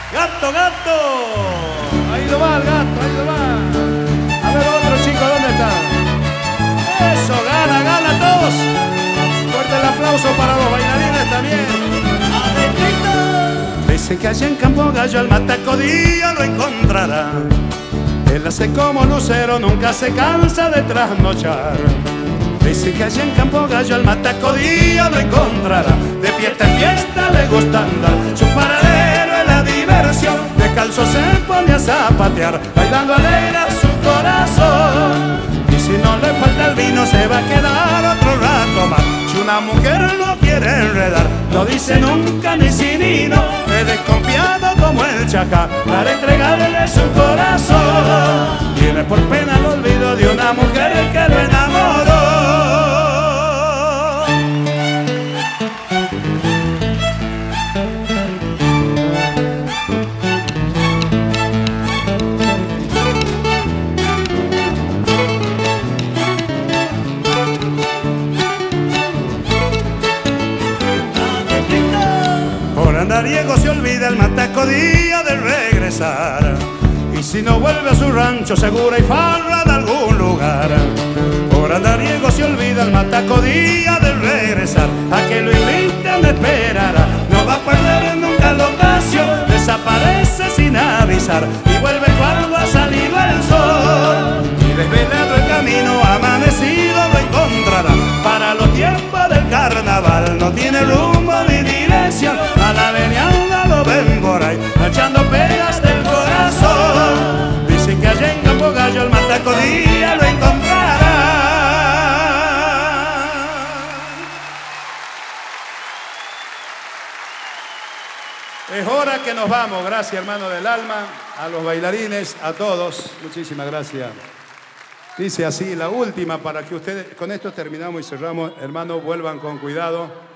Gato, gato. Ahí lo va el gato, ahí lo va. A ver, otro chico, ¿dónde está? Eso, gana, gana todos. Fuerte el aplauso para los bailarines también. Dicen que allá en Campo Gallo al matacodillo lo encontrará. Él hace como lucero, nunca se cansa de trasnochar. Dice que allá en Campo Gallo al matacodillo lo encontrará. De fiesta en fiesta le gusta andar, su paradero es la diversión. Descalzo se pone a zapatear, bailando alegra su corazón. Y si no le falta el vino se va a quedar otro rato más. Si una mujer lo quiere enredar, no dice nunca ni si ni no. Es desconfiado como el chacá para entregarle su corazón. Tiene por pena el olvido de una mujer que lo enamoró. Por andariego se olvida el matacodillo de regresar. Y si no vuelve a su rancho segura y farra de algún lugar. Por andariego se olvida el matacodillo de regresar. A que lo inviten le esperará. No va a perder nunca la ocasión. Desaparece sin avisar y vuelve cuando ha salido el sol. Y desvelado el camino amanecido lo encontrará. Para los tiempos del carnaval no tiene rumbo ni dirección. A la venianda lo ven por ahí echando pegas del corazón. Dicen que allá en Campo Gallo el matacodillo lo encontrará. Es hora que nos vamos. Gracias, hermano del alma, a los bailarines, a todos. Muchísimas gracias. Dice así, la última para que ustedes, con esto terminamos y cerramos. Hermano, vuelvan con cuidado.